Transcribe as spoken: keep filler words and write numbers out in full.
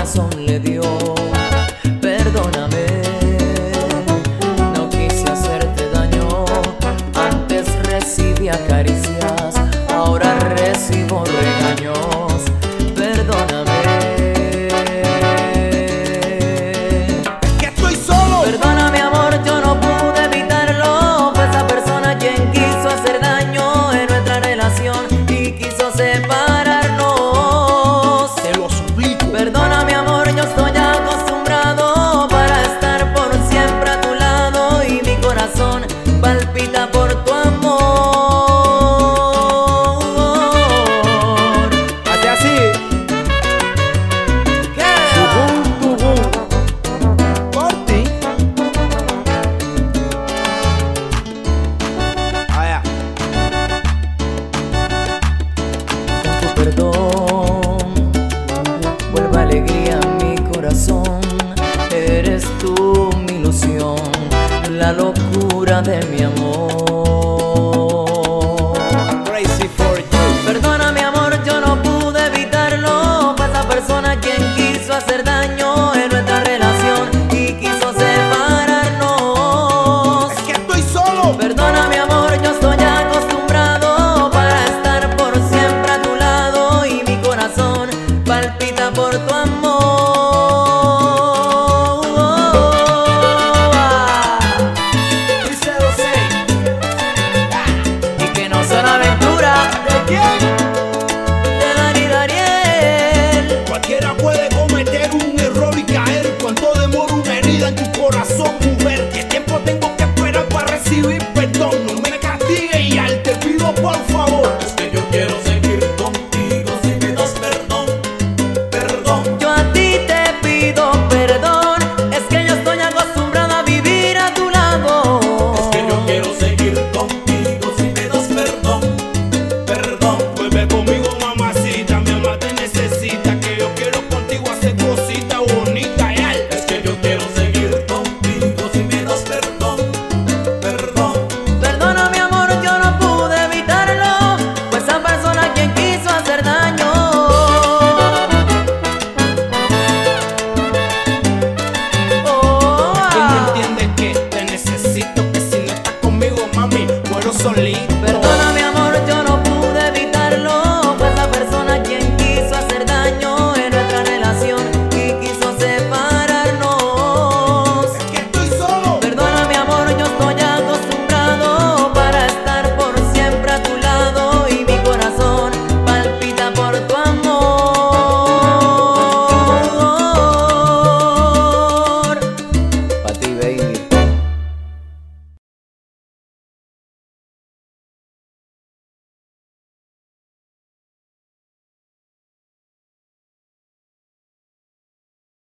corazón le dio. Perdóname, no quise hacerte daño. Antes recibía caricias, ahora recibo regaños. Perdóname, es que estoy solo. Perdóname amor, yo no pude evitarlo. Fue esa persona quien quiso hacer daño en nuestra relación y quiso separarnos. Te lo suplico. Perdóname amor, yo estoy acostumbrado para estar por siempre a tu lado y mi corazón palpita por tu amor. Hace así. ¿Qué? Tujum, tujum. Por ti. Allá. Con tu perdón vuelve alegría a mi corazón. Eres tú mi ilusión, la locura de mi amor. Crazy for you. Perdóname amor, yo no pude evitarlo. Fue esa persona quien quiso hacer